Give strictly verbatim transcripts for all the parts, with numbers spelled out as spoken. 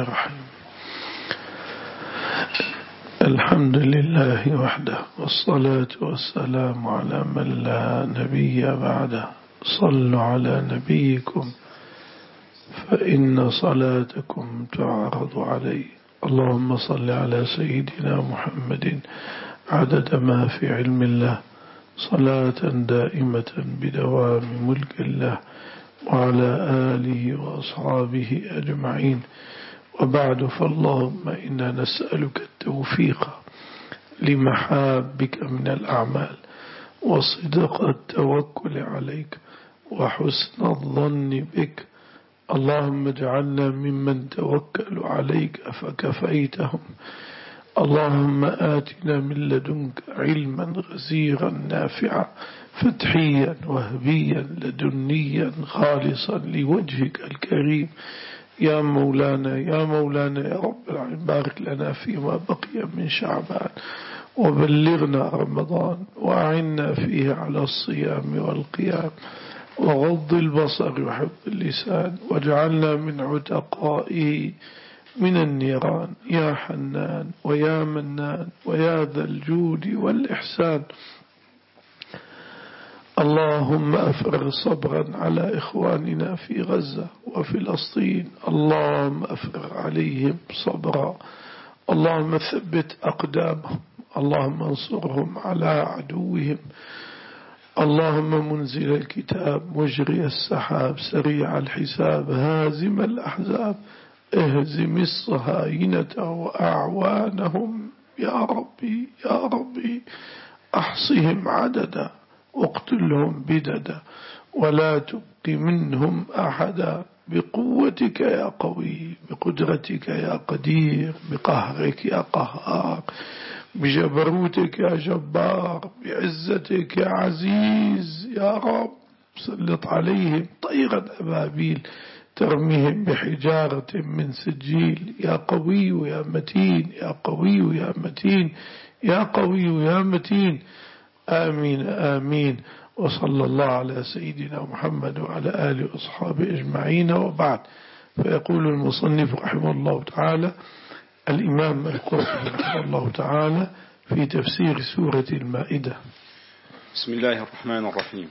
الرحيم. الحمد لله وحده، والصلاة والسلام على من لا نبي بعده. صلوا على نبيكم فإن صلاتكم تعرض عليه. اللهم صل على سيدنا محمد عدد ما في علم الله، صلاة دائمة بدوام ملك الله، وعلى آله وأصحابه أجمعين. وبعد، فاللهم إنا نسألك التوفيق لمحابك من الأعمال، وصدق التوكل عليك، وحسن الظن بك. اللهم اجعلنا ممن توكلوا عليك فكفيتهم. اللهم آتنا من لدنك علما غزيرا نافعا فتحيا وهبيا لدنيا خالصا لوجهك الكريم. يا مولانا يا مولانا يا رب العالمين، بارك لنا فيما بقي من شعبان، وبلغنا رمضان، وأعنا فيه على الصيام والقيام، وغض البصر وحفظ اللسان، واجعلنا من عتقائه من النيران. يا حنان ويا منان ويا ذا الجود والإحسان. اللهم أفرغ صبرا على إخواننا في غزة وفلسطين. اللهم أفرغ عليهم صبرا. اللهم ثبت أقدامهم. اللهم انصرهم على عدوهم. اللهم منزل الكتاب، مجري السحاب، سريع الحساب، هازم الأحزاب، اهزم الصهاينة وأعوانهم يا ربي يا ربي. أحصهم عددا واقتلهم بددا، ولا تبق منهم أحدا. بقوتك يا قوي، بقدرتك يا قدير، بقهرك يا قهار، بجبروتك يا جبار، بعزتك يا عزيز يا رب. سلط عليهم طيرا أبابيل ترميهم بحجارة من سجيل. يا قوي يا متين، يا قوي يا متين، يا قوي يا متين. آمين آمين. وصلى الله على سيدنا محمد وعلى آله وأصحابه أجمعين. وبعد، فيقول المصنف رحمه الله تعالى الإمام القرطبي رحمه الله تعالى في تفسير سورة المائدة. بسم الله الرحمن الرحيم.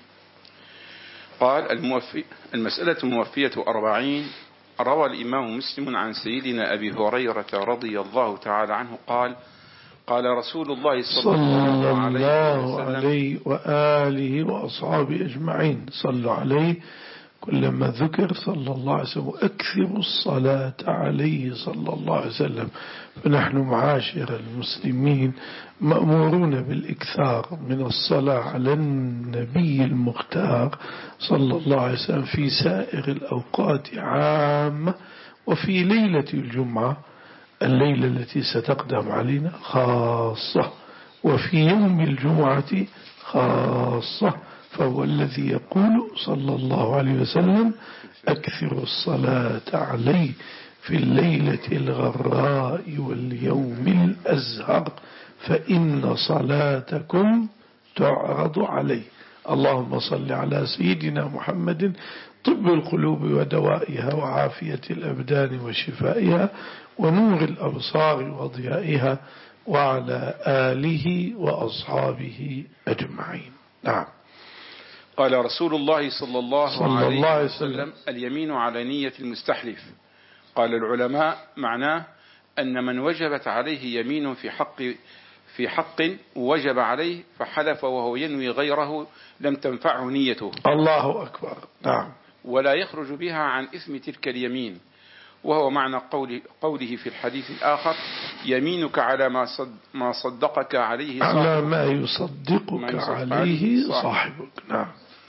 قال الموفي المسألة الموفية أربعين. روى الإمام مسلم عن سيدنا أبي هريرة رضي الله تعالى عنه قال: قال رسول الله صلى الله عليه عليه وآله وأصحابه أجمعين. صلوا عليه كلما ذكر صلى الله عليه وسلم، أكثر الصلاة عليه صلى الله عليه وسلم. فنحن معاشر المسلمين مأمورون بالإكثار من الصلاة على النبي المختار صلى الله عليه وسلم في سائر الأوقات عامة، وفي ليلة الجمعة الليلة التي ستقدم علينا خاصة، وفي يوم الجمعة خاصة. فهو الذي يقول صلى الله عليه وسلم: أكثر الصلاة عليه في الليلة الغراء واليوم الأزهر، فإن صلاتكم تعرض عليه. اللهم صل على سيدنا محمد طب القلوب ودوائها، وعافية الأبدان وشفائها، ونور الأبصار وضيائها، وعلى آله وأصحابه أجمعين. نعم. قال رسول الله صلى الله, صلى عليه, الله عليه وسلم: وسلم: اليمين على نية المستحلف. قال العلماء: معناه أن من وجبت عليه يمين في حق في حق وجب عليه فحلف وهو ينوي غيره لم تنفعه نيته. الله أكبر. نعم. ولا يخرج بها عن إثم تلك اليمين، وهو معنى قول قوله في الحديث الآخر: يمينك على ما صد ما صدقك عليه صاحبك، على ما يصدقك ما عليه صاحبك. نعم.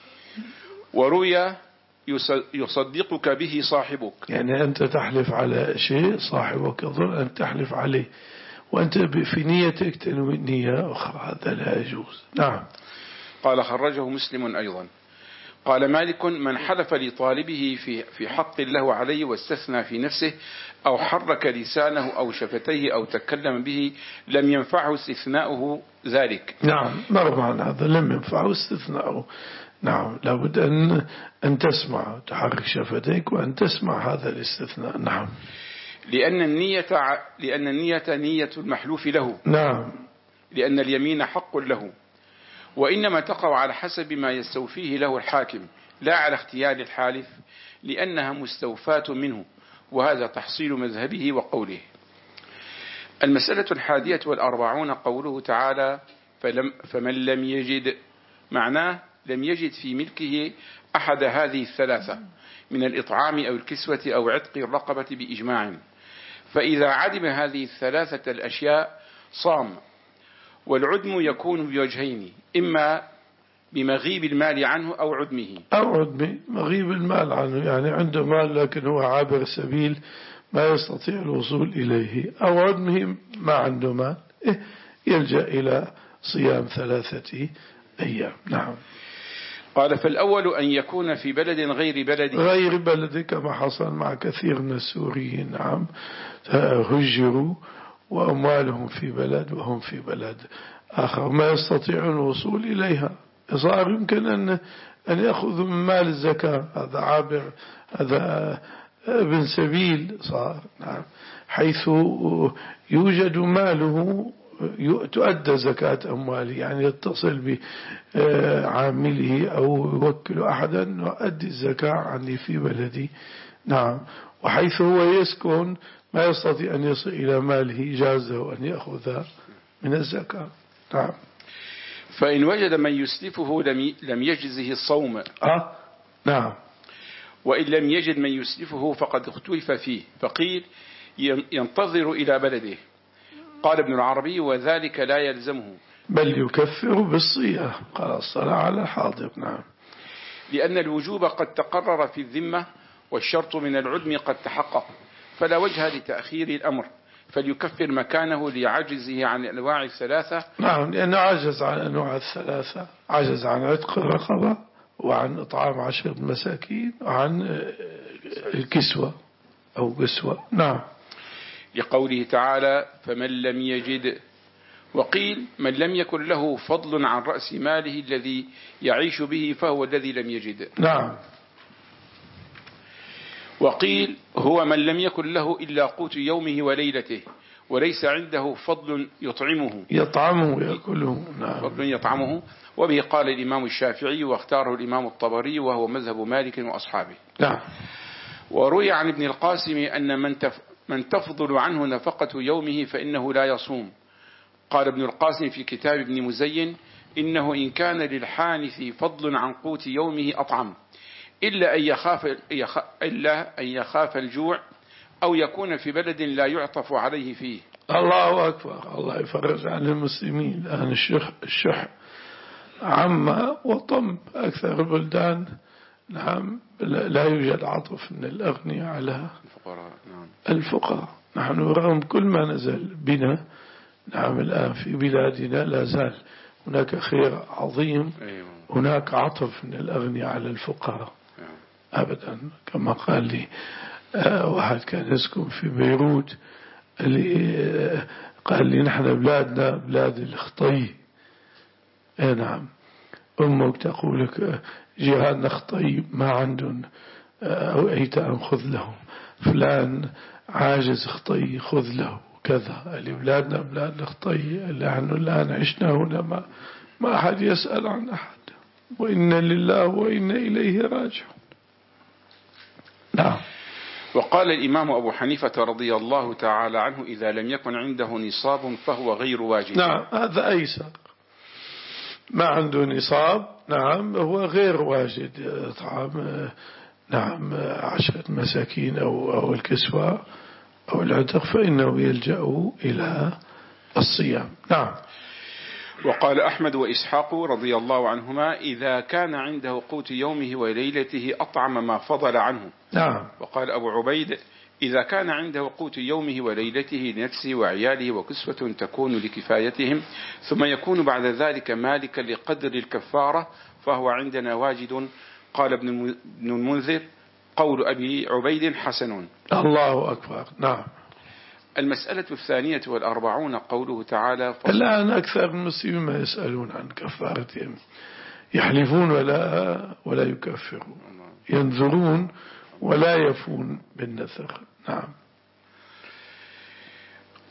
وروي يصدقك به صاحبك، يعني أنت تحلف على شيء صاحبك يظن أن تحلف عليه، وأنت في نيتك تنوي نية أخرى، هذا لا يجوز. نعم. قال خرجه مسلم أيضا. قال مالك: من حلف لطالبه في في حق له عليه واستثنى في نفسه أو حرك لسانه أو شفتيه أو تكلم به لم ينفعه استثناؤه ذلك. نعم، مر معنا هذا، لم ينفعه استثناؤه. نعم، لابد أن أن تسمع، تحرك شفتيك وأن تسمع هذا الاستثناء. نعم. لأن النية لأن النية نية المحلوف له. نعم. لأن اليمين حق له، وإنما تقع على حسب ما يستوفيه له الحاكم لا على اختيار الحالف، لأنها مستوفاة منه، وهذا تحصيل مذهبه وقوله. المسألة الحادية والأربعون قوله تعالى فلم فمن لم يجد، معناه لم يجد في ملكه أحد هذه الثلاثة من الإطعام أو الكسوة أو عتق الرقبة بإجماع، فإذا عدم هذه الثلاثة الأشياء صام. والعدم يكون بوجهين، إما بمغيب المال عنه أو عدمه. أو عدمه، مغيب المال عنه يعني عنده مال لكن هو عابر سبيل ما يستطيع الوصول إليه، أو عدمه ما عنده مال يلجأ إلى صيام ثلاثة أيام. نعم. قال فالأول أن يكون في بلد غير بلد غير بلد كما حصل مع كثير من السوريين. نعم، هجروا وأموالهم في بلد وهم في بلد آخر ما يستطيعون الوصول إليها، صار يمكن أن أن يأخذوا من مال الزكاة، هذا عابر، هذا ابن سبيل صار. نعم، حيث يوجد ماله تؤدى زكاة أمواله، يعني يتصل بعامله أو يوكل أحدا يؤدي الزكاة عني في بلدي. نعم، وحيث هو يسكن ما يستطيع أن يصل إلى ماله جازه أن يأخذ من الزكاة. نعم. فإن وجد من يسلفه لم يجزه الصوم. آه. نعم. وإن لم يجد من يسلفه فقد اختلف فيه، فقيل ينتظر إلى بلده. قال ابن العربي وذلك لا يلزمه، بل يكفر بالصيام. قال الصلاة على الحاضر. نعم. لأن الوجوب قد تقرر في الذمة، والشرط من العدم قد تحقق، فلا وجه لتأخير الأمر، فليكفر مكانه لعجزه عن الأنواع الثلاثة. نعم، لأنه عجز عن أنواع الثلاثة، عجز عن عتق الرقبة وعن إطعام عشرة مساكين وعن الكسوة أو قسوة. نعم. لقوله تعالى فمن لم يجد. وقيل من لم يكن له فضل عن رأس ماله الذي يعيش به فهو الذي لم يجد. نعم. وقيل هو من لم يكن له إلا قوت يومه وليلته وليس عنده فضل يطعمه يطعمه يأكله. نعم. فضل يطعمه. وبه قال الإمام الشافعي واختاره الإمام الطبري وهو مذهب مالك وأصحابه. نعم. وروي عن ابن القاسم أن من تف من تفضل عنه نفقة يومه فإنه لا يصوم. قال ابن القاسم في كتاب ابن مزين إنه إن كان للحانث فضل عن قوت يومه أطعم، إلا أن يخاف, إلا أن يخاف الجوع أو يكون في بلد لا يعطف عليه فيه. الله أكبر. الله يفرج عن المسلمين الآن الشح, الشح عما وطم أكثر البلدان. نعم، لا يوجد عطف من الأغنياء على الفقراء. نعم. الفقراء. نحن رغم كل ما نزل بنا، نعم، الآن في بلادنا لا زال هناك خير عظيم. أيوة. هناك عطف من الأغنياء على الفقراء. أيوة. أبدا. كما قال لي واحد كان يسكن في بيروت، اللي قال لي نحن بلادنا بلاد الخطي. اي نعم، أمك تقول لك جهادنا خطي ما عندهم أو أيتام خذ لهم، فلان عاجز خطي خذ له كذا. اللي بلادنا بلاد الخطي، اللي نحن الآن عشنا هنا ما, ما أحد يسأل عن أحد، وإنا لله وإنا إليه راجعون. نعم. وقال الإمام أبو حنيفة رضي الله تعالى عنه إذا لم يكن عنده نصاب فهو غير واجب. نعم، هذا أيسر. ما عنده نصاب، نعم، هو غير واجد طعام، نعم، عشرة مساكين أو, أو الكسوة أو العتق، فإنه يلجأ إلى الصيام. نعم. وقال أحمد وإسحاق رضي الله عنهما إذا كان عنده قوت يومه وليلته أطعم ما فضل عنه. نعم. وقال أبو عبيد إذا كان عنده قوت يومه وليلته لنفسه وعياله وكسوة تكون لكفايتهم ثم يكون بعد ذلك مالكا لقدر الكفارة فهو عندنا واجد. قال ابن المنذر قول أبي عبيد حسن. الله أكبر. نعم. المسألة الثانية والأربعون قوله تعالى الآن أكثر المسلمين ما يسألون عن كفارة يمين، يحلفون ولا ولا يكفرون، ينذرون ولا يفون بالنذر. نعم.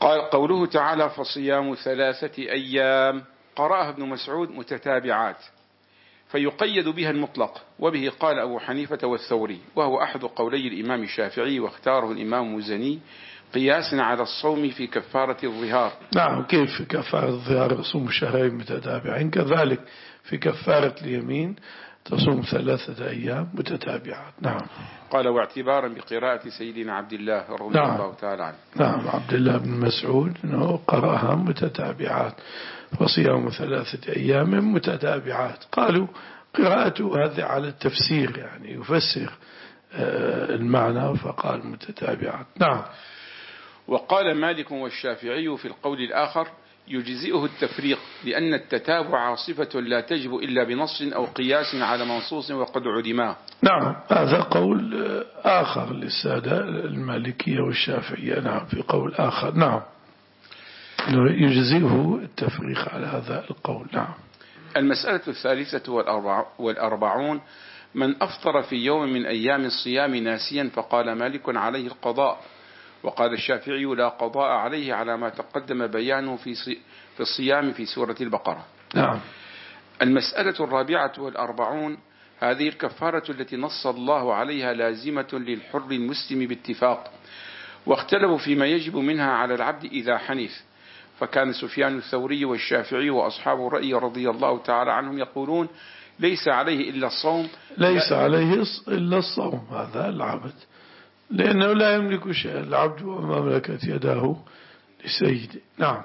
قال قوله تعالى فصيام ثلاثة أيام قرأها ابن مسعود متتابعات فيقيد بها المطلق، وبه قال أبو حنيفة والثوري، وهو أحد قولي الإمام الشافعي، واختاره الإمام المزني قياسا على الصوم في كفارة الظهار. نعم، كيف في كفارة الظهار يصوم شهرين متتابعين، كذلك في كفارة اليمين تصوم ثلاثة أيام متتابعات. نعم. قال واعتبارا بقراءة سيدنا عبد الله رضي نعم. الله تعالى عنه. نعم، عبد الله بن مسعود أنه قرأها متتابعات، وصيام ثلاثة أيام متتابعات. قالوا قراءته هذه على التفسير، يعني يفسر المعنى فقال متتابعات. نعم. وقال مالك والشافعي في القول الآخر يجزئه التفريق، لأن التتابع عاصفة لا تجب إلا بنص أو قياس على منصوص وقد علما. نعم، هذا قول آخر للسادة المالكية والشافعية. نعم، في قول آخر. نعم، يجزئه التفريق على هذا القول. نعم. المسألة الثالثة والأربعون من أفطر في يوم من أيام الصيام ناسيا فقال مالك عليه القضاء، وقال الشافعي لا قضاء عليه على ما تقدم بيانه في في الصيام في سورة البقرة. نعم. المسألة الرابعة والأربعون هذه الكفارة التي نص الله عليها لازمة للحر المسلم باتفاق، واختلفوا فيما يجب منها على العبد إذا حنث، فكان سفيان الثوري والشافعي وأصحاب الرأي رضي الله تعالى عنهم يقولون ليس عليه إلا الصوم. ليس عليه إلا الصوم، هذا العبد، لأنه لا يملك شيء، العبد وما ملكت يداه لسيده. نعم.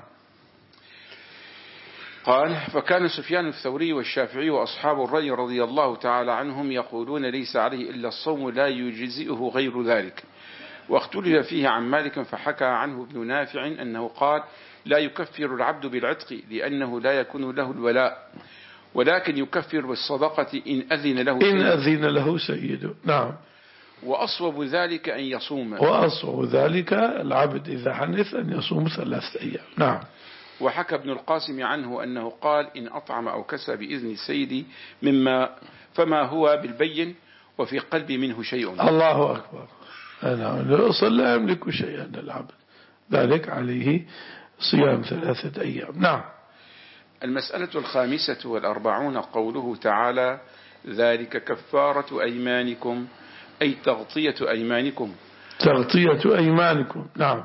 قال فكان سفيان الثوري والشافعي وأصحاب الرأي رضي الله تعالى عنهم يقولون ليس عليه إلا الصوم لا يجزئه غير ذلك، واختلف فيه عن مالك، فحكى عنه ابن نافع أنه قال لا يكفر العبد بالعتق لأنه لا يكون له الولاء، ولكن يكفر بالصدقة إن أذن له سيده. إن أذن له سيده. نعم. وأصوب ذلك أن يصوم. وأصوب ذلك العبد إذا حنث أن يصوم ثلاثة أيام. نعم. وحكى ابن القاسم عنه أنه قال إن أطعم أو كسى بإذن سيدي مما فما هو بالبين وفي قلبي منه شيء. الله أكبر. نعم. الأصل لا يملك شيئا العبد، ذلك عليه صيام ثلاثة أيام. نعم. المسألة الخامسة والأربعون قوله تعالى ذلك كفارة أيمانكم، أي تغطية أيمانكم. تغطية أيمانكم. نعم.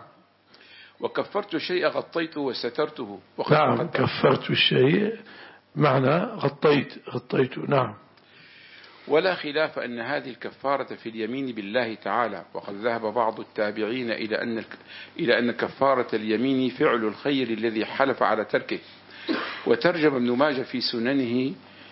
وكفرت الشيء غطيته وسترته. نعم، كفرت الشيء معنى غطيت غطيته. نعم. ولا خلاف أن هذه الكفارة في اليمين بالله تعالى، وقد ذهب بعض التابعين إلى أن إلى أن كفارة اليمين فعل الخير الذي حلف على تركه. وترجم ابن ماجه في سننه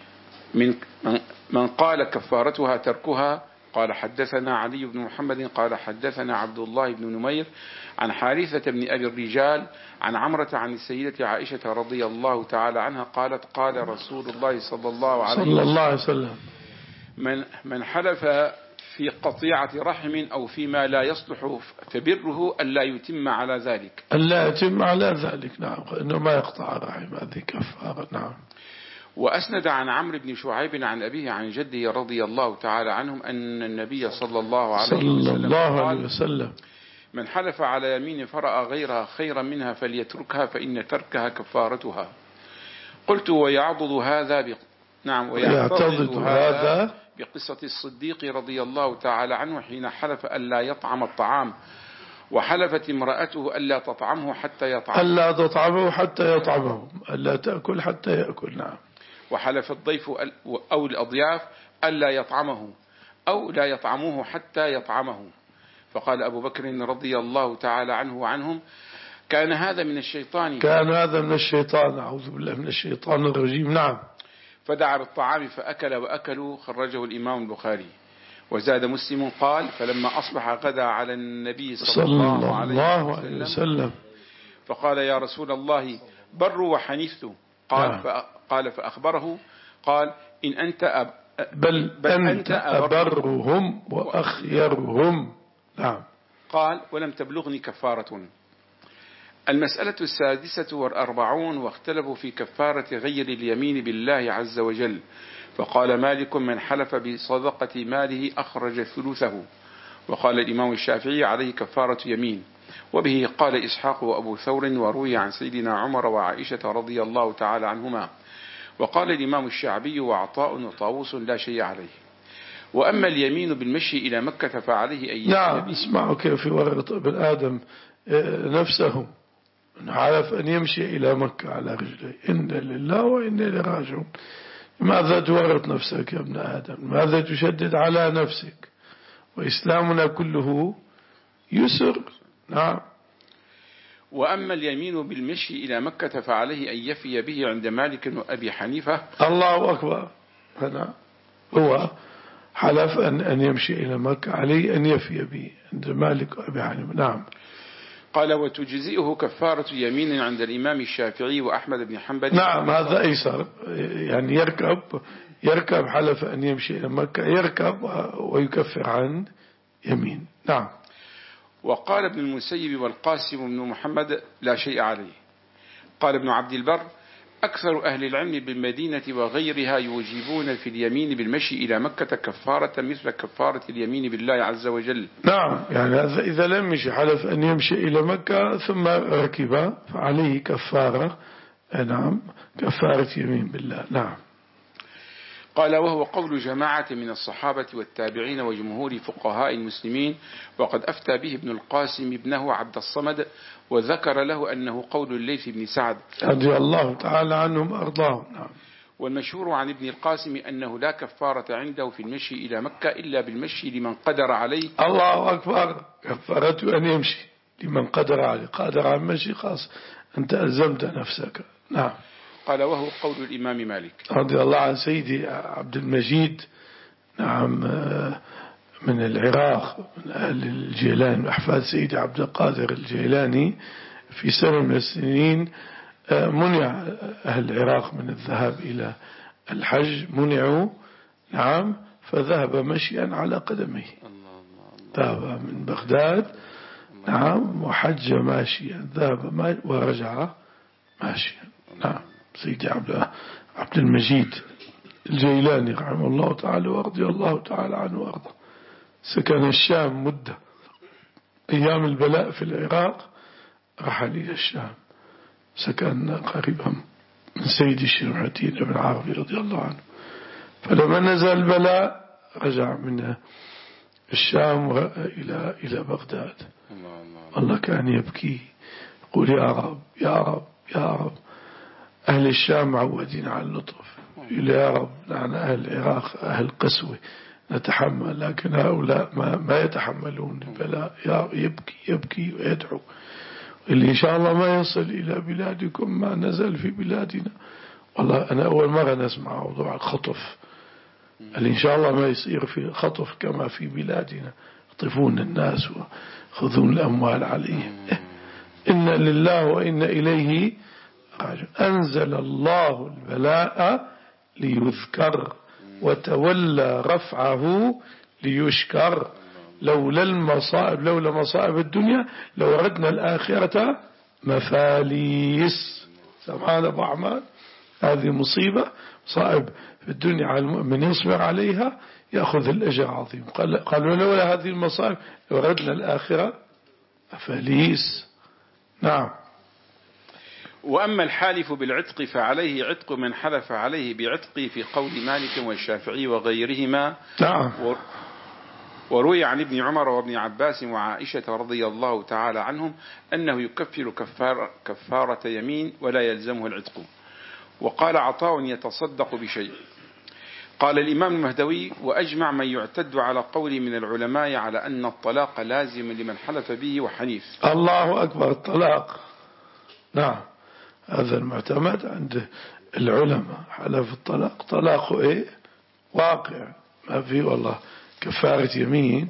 من من قال كفارتها تركها. قال حدثنا علي بن محمد قال حدثنا عبد الله بن نمير عن حارثة بن أبي الرجال عن عمرة عن السيدة عائشة رضي الله تعالى عنها قالت قال رسول الله صلى الله عليه صلى الله عليه وسلم من, من حلف في قطيعة رحم أو فيما لا يصلح فبره ألا يتم على ذلك. ألا يتم على ذلك. نعم، إنه ما يقطع رحم، هذه كفارة. نعم. وأسند عن عمرو بن شعيب عن أبيه عن جده رضي الله تعالى عنهم أن النبي صلى الله عليه وسلم, صلى الله عليه وسلم من حلف على يمين فرأى غيرها خيرا منها فليتركها فإن تركها كفارتها. قلت ويعضد هذا ب... نعم ويعتضد هذا بقصة الصديق رضي الله تعالى عنه حين حلف ألا يطعم الطعام، وحلفت امرأته ألا تطعمه حتى يطعمه ألا تطعمه حتى يطعمه ألا تأكل حتى يأكل. نعم. وحلف الضيف أو الأضياف ألا يطعمه أو لا يطعموه حتى يطعمه. فقال أبو بكر رضي الله تعالى عنه وعنهم كان هذا من الشيطان كان هذا من الشيطان أعوذ بالله من الشيطان الرجيم. نعم. فدعا بالطعام فأكل وأكلوا، خرجه الإمام البخاري. وزاد مسلم قال فلما أصبح غدا على النبي صلى, صلى الله عليه وسلم, وسلم فقال يا رسول الله بر وحنثت. قال, نعم. قال فأخبره قال إن أنت أب بل, بل أنت أبرهم وأخيرهم. نعم. قال ولم تبلغني كفارة. المسألة السادسة والأربعون واختلفوا في كفارة غير اليمين بالله عز وجل. فقال مالك من حلف بصدقة ماله أخرج ثلثه. وقال الإمام الشافعي عليه كفارة يمين. وبه قال إسحاق وأبو ثور وروي عن سيدنا عمر وعائشة رضي الله تعالى عنهما. وقال الإمام الشعبي وعطاء وطاووس لا شيء عليه. وأما اليمين بالمشي إلى مكة فعليه أن نعم. اسمعوا كيف يورط ابن آدم نفسه، عرف أن يمشي إلى مكة على رجله، إن لله وإنا إليه راجعون. ماذا تورط نفسك يا ابن آدم؟ ماذا تشدد على نفسك؟ وإسلامنا كله يسر. نعم. وأما اليمين بالمشي إلى مكة فعليه أن يفي به عند مالك وأبي حنيفة. الله أكبر. هنا هو حلف أن أن يمشي إلى مكة، عليه أن يفي به عند مالك وأبي حنيفة. نعم. قال وتجزئه كفارة يمين عند الإمام الشافعي وأحمد بن حنبل. نعم هذا أيسر، يعني يركب يركب حلف أن يمشي إلى مكة، يركب ويكفر عن يمين. نعم. وقال ابن المسيب والقاسم بن محمد لا شيء عليه. قال ابن عبد البر أكثر أهل العلم بالمدينة وغيرها يوجبون في اليمين بالمشي إلى مكة كفارة مثل كفارة اليمين بالله عز وجل. نعم، يعني إذا لم يمشي حلف أن يمشي إلى مكة ثم ركب فعليه كفارة. نعم، كفارة يمين بالله. نعم. قال وهو قول جماعة من الصحابة والتابعين وجمهور فقهاء المسلمين، وقد أفتى به ابن القاسم ابنه عبد الصمد، وذكر له أنه قول الليث بن سعد رضي الله تعالى عنهم أرضاهم. نعم. والمشهور عن ابن القاسم أنه لا كفارة عنده في المشي إلى مكة إلا بالمشي لمن قدر عليه. الله أكبر. كفارته أن يمشي لمن قدر عليه، قادر على المشي خاص أنت ألزمت نفسك. نعم. قال وهو قول الإمام مالك رضي الله عن سيدي عبد المجيد، نعم، من العراق، من أهل الجيلان، أحفاد سيدي عبد القادر الجيلاني. في سنة من السنين منع أهل العراق من الذهاب إلى الحج، منعوا. نعم. فذهب مشيا على قدميه، ذهب من بغداد. نعم. وحج ماشيا، ذهب ورجع ماشيا. نعم. سيدي عبد المجيد الجيلاني رحمه الله تعالى ورضي الله تعالى عنه وارضاه. سكن الشام مدة، أيام البلاء في العراق رحل إلى الشام، سكن قريبا من سيدي الشرعتين بن عربي رضي الله عنه. فلما نزل البلاء رجع من الشام إلى إلى بغداد. الله كان يبكي يقول يا رب يا رب يا رب. أهل الشام معودين على اللطف، يقول يا رب نحن أهل العراق أهل قسوة نتحمل، لكن هؤلاء ما, ما يتحملون البلاء. يبكي يبكي ويدعو اللي إن شاء الله ما يصل إلى بلادكم ما نزل في بلادنا. والله أنا أول مرة نسمع موضوع الخطف، اللي إن شاء الله ما يصير في خطف كما في بلادنا، يخطفون الناس ويأخذون الأموال عليهم. إن لله وإن إليه راجعون. أنزل الله البلاء ليذكر وتولى رفعه ليشكر. لولا المصائب لولا مصائب الدنيا لو أردنا الآخرة مفاليس. سبحان أبو عمان، هذه مصيبة صائب في الدنيا على المؤمن، يصبر عليها يأخذ الأجر عظيم. قال قالوا لولا هذه المصائب لو أردنا الآخرة مفاليس. نعم. وأما الحالف بالعتق فعليه عتق من حلف عليه بعتق في قول مالك والشافعي وغيرهما. نعم. وروي عن ابن عمر وابن عباس وعائشة رضي الله تعالى عنهم أنه يكفر كفار كفارة يمين ولا يلزمه العتق. وقال عطاء يتصدق بشيء. قال الإمام المهدوي وأجمع من يعتد على قول من العلماء على أن الطلاق لازم لمن حلف به وحنيف. الله أكبر. الطلاق، نعم، هذا المعتمد عند العلماء. حلف الطلاق طلاقه إيه؟ واقع، ما في والله كفارة يمين.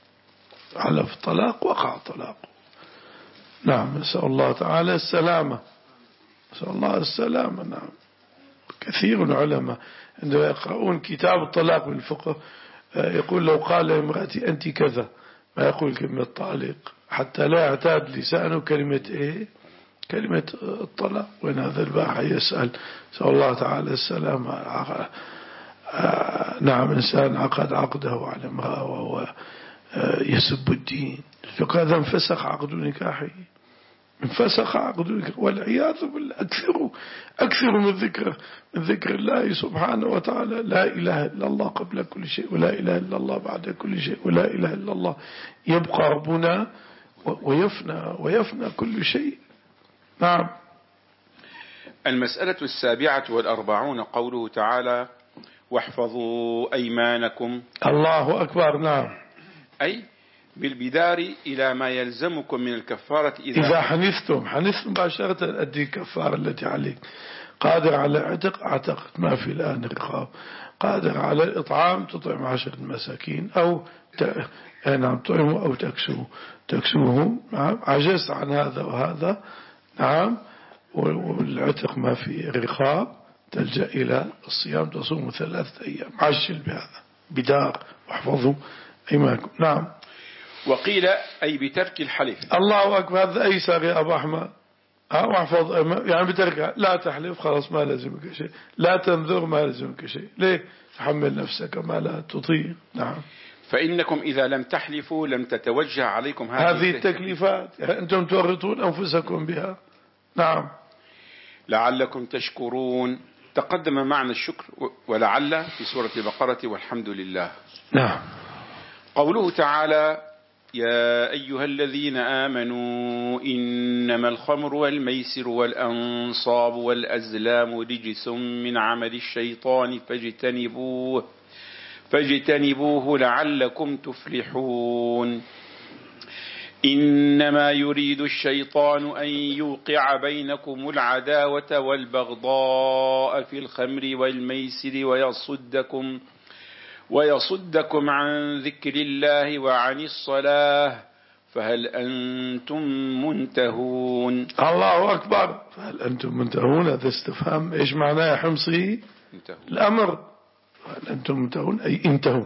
حلف الطلاق وقع طلاقه. نعم. نسأل الله تعالى السلامة، نسأل الله السلامة. نعم. كثير من العلماء عندما يقرؤون كتاب الطلاق بالفقه يقول لو قال امرأتي أنت كذا، ما يقول كلمة طالق حتى لا يعتاد لسانه كلمة إيه؟ كلمة الطلاق. وإن هذا الباحث يسأل نسأل الله تعالى السلامة. نعم. إنسان عقد عقده على امرأة وهو يسب الدين يقول هذا انفسخ عقد نكاحه، انفسخ عقد نكاحه، والعياذ بالله. أكثروا أكثروا من ذكر من ذكر الله سبحانه وتعالى. لا إله إلا الله قبل كل شيء، ولا إله إلا الله بعد كل شيء، ولا إله إلا الله. يبقى ربنا ويفنى ويفنى كل شيء. نعم. المسألة السابعة والأربعون قوله تعالى: واحفظوا أيمانكم. الله أكبر. نعم. أي بالبدار إلى ما يلزمكم من الكفارة إذا, إذا حنثتم حنثتم مباشرة أدي الكفارة التي عليك. قادر على عتق اعتقد، ما في الآن رقاب. قادر على الإطعام تطعم عشرة مساكين أو ت... نعم تطعموا أو تكسوه تكسوهم. نعم. عجزت عن هذا وهذا، نعم، والعتق ما في رقاب، تلجأ إلى الصيام، تصوم ثلاثة أيام. عجل بهذا بدار واحفظوا أيمانكم. نعم. وقيل أي بترك الحلف. الله أكبر. هذا أيسر يا أبو أحمد. واحفظ يعني بترك، لا تحلف خلاص ما لازمك شيء، لا تنذر ما لازمك شيء. ليه تحمل نفسك ما لا تطيق. نعم. فإنكم إذا لم تحلفوا لم تتوجه عليكم هذه, هذه التكليفات، يعني أنتم تورطون أنفسكم بها. نعم. لعلكم تشكرون. تقدم معنى الشكر ولعل في سورة البقرة والحمد لله. نعم. قوله تعالى: يا أيها الذين آمنوا إنما الخمر والميسر والأنصاب والأزلام رجس من عمل الشيطان فاجتنبوه فاجتنبوه لعلكم تفلحون. إنما يريد الشيطان أن يوقع بينكم العداوة والبغضاء في الخمر والميسر ويصدكم ويصدكم عن ذكر الله وعن الصلاة فهل أنتم منتهون. الله أكبر. فهل أنتم منتهون. هذا استفهام إيش معناه يا حمصي؟ منتهون. الأمر. فهل أنتم منتهون أي انتهوا.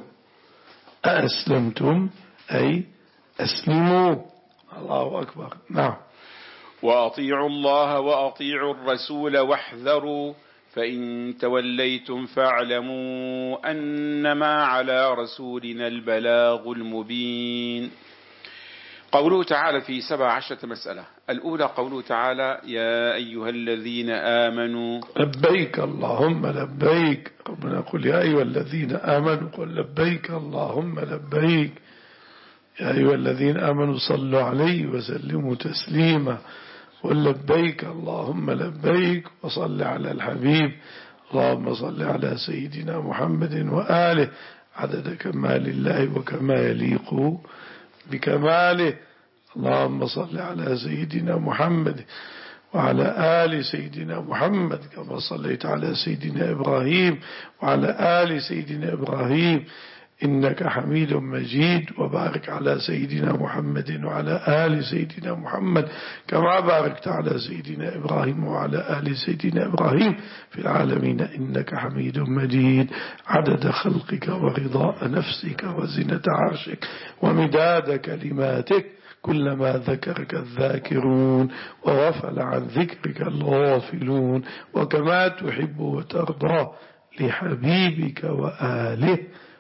أسلمتم أي أسلموا. الله أكبر. نعم. وأطيعوا الله وأطيعوا الرسول واحذروا فإن توليتم فاعلموا أنما على رسولنا البلاغ المبين. قوله تعالى في سبع عشرة مسألة. الأولى قوله تعالى: يا أيها الذين آمنوا. لبيك اللهم لبيك. ربنا يقول يا أيها الذين آمنوا، قل لبيك اللهم لبيك. يا أيها الذين آمنوا صلوا عليه وسلموا تسليما. قل لبيك اللهم لبيك، وصل على الحبيب. اللهم صل على سيدنا محمد وآله عدد كمال الله وكما يليق بكماله. اللهم صل على سيدنا محمد وعلى آل سيدنا محمد كما صليت على سيدنا إبراهيم وعلى آل سيدنا إبراهيم إنك حميد مجيد. وبارك على سيدنا محمد وعلى آل سيدنا محمد كما باركت على سيدنا إبراهيم وعلى آل سيدنا إبراهيم في العالمين إنك حميد مجيد. عدد خلقك ورضاء نفسك وزنة عرشك ومداد كلماتك، كلما ذكرك الذاكرون وغفل عن ذكرك الغافلون، وكما تحب وترضى لحبيبك وآله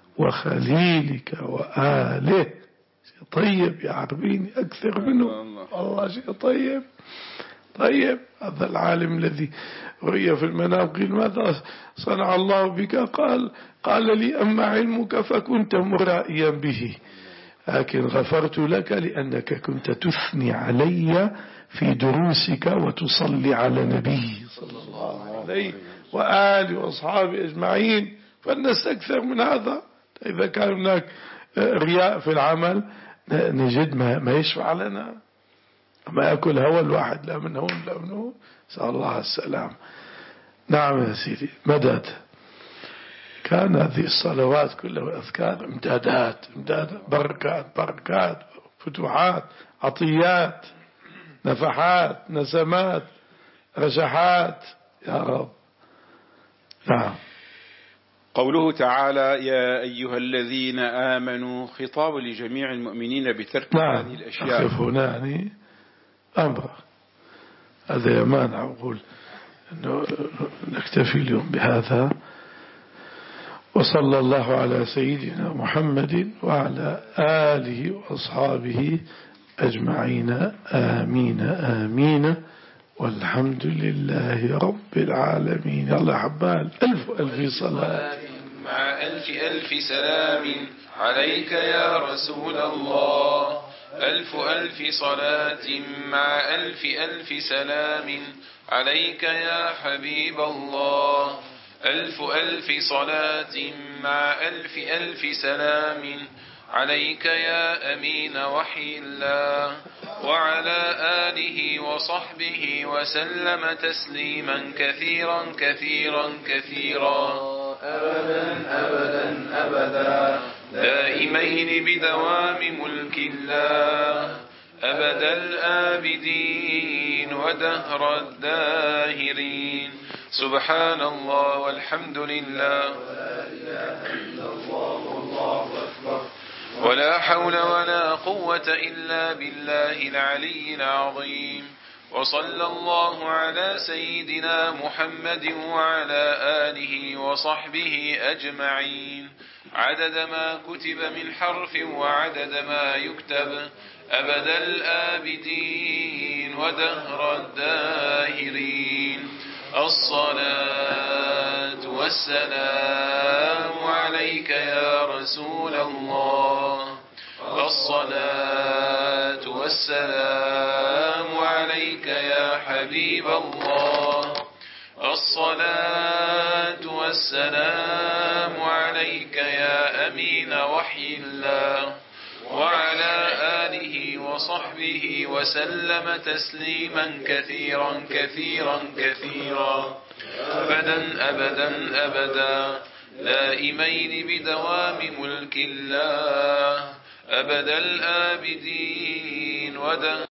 وخليلك وآله. شيء طيب يا عربيني أكثر منه. الله شيء طيب طيب. هذا العالم الذي رؤي في المنام قيل ماذا صنع الله بك؟ قال قال لي أما علمك فكنت مرائيا به، لكن غفرت لك لأنك كنت تثني علي في دروسك وتصلي على نبي صلى الله عليه وآله وأصحابه أجمعين. فلنستكثر من هذا. إذا كان هناك رياء في العمل نجد ما يشفع لنا، ما يأكل هوى الواحد لا من هون لا من هون. سأل الله السلام. نعم يا سيدي. مدد. كان هذه الصلوات كلها أذكار امدادات امدادات بركات بركات فتوحات عطيات نفحات نسمات رشحات يا رب. نعم. قوله تعالى: يا أيها الذين آمنوا، خطاب لجميع المؤمنين بترك نعم. هذه الأشياء. أخف هنا يعني أمر. هذا يمان أقول أنه نكتفي اليوم بهذا. وصلى الله على سيدنا محمد وعلى آله وأصحابه أجمعين آمين آمين، والحمد لله رب العالمين. الله حبال ألف ألف صلاة مع ألف ألف سلام عليك يا رسول الله. ألف ألف صلاة مع ألف ألف سلام عليك يا حبيب الله. ألف ألف صلاة مع ألف ألف سلام عليك يا أمين وحي الله، وعلى آله وصحبه وسلم تسليما كثيرا كثيرا كثيرا أبدا أبدا أبدا، دائمين بدوام ملك الله، أبد الآبدين ودهر الداهرين. سبحان الله والحمد لله ولا إله إلا الله والله أكبر، ولا حول ولا قوة إلا بالله العلي العظيم. وصلى الله على سيدنا محمد وعلى آله وصحبه أجمعين، عدد ما كتب من حرف وعدد ما يكتب، أبد الآبدين ودهر الداهرين. الصلاة والسلام عليك يا رسول الله، الصلاة والسلام عليك يا حبيب الله، الصلاة والسلام عليك يا أمين وحي الله، وعلى آله وصحبه وسلم تسليما كثيرا كثيرا كثيرا أبدا أبدا أبدا، دائمين بدوام ملك الله، أبد الآبدين ودهر